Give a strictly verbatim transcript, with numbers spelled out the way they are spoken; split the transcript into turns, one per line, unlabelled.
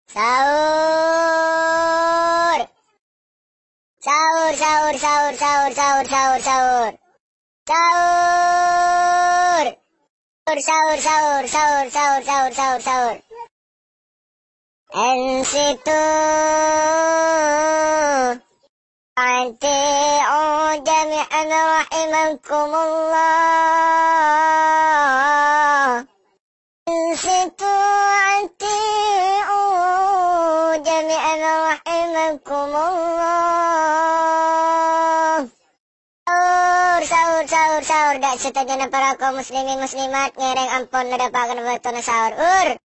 Sahur. Sahur, sahur, sahur, sahur, sahur, sahur, sahur. Sahur. Sahur, sahur, sahur, sahur, sahur, sahur, sahur. Ansitu. Ati'u jami'an rahimakumullah. Ansitu ati'u jami'an rahimakumullah. Sahur, sahur, sahur, sahur. Dak setanya para kaum muslimin muslimat ngereng ampun nada pakan waktu sahur. Ur.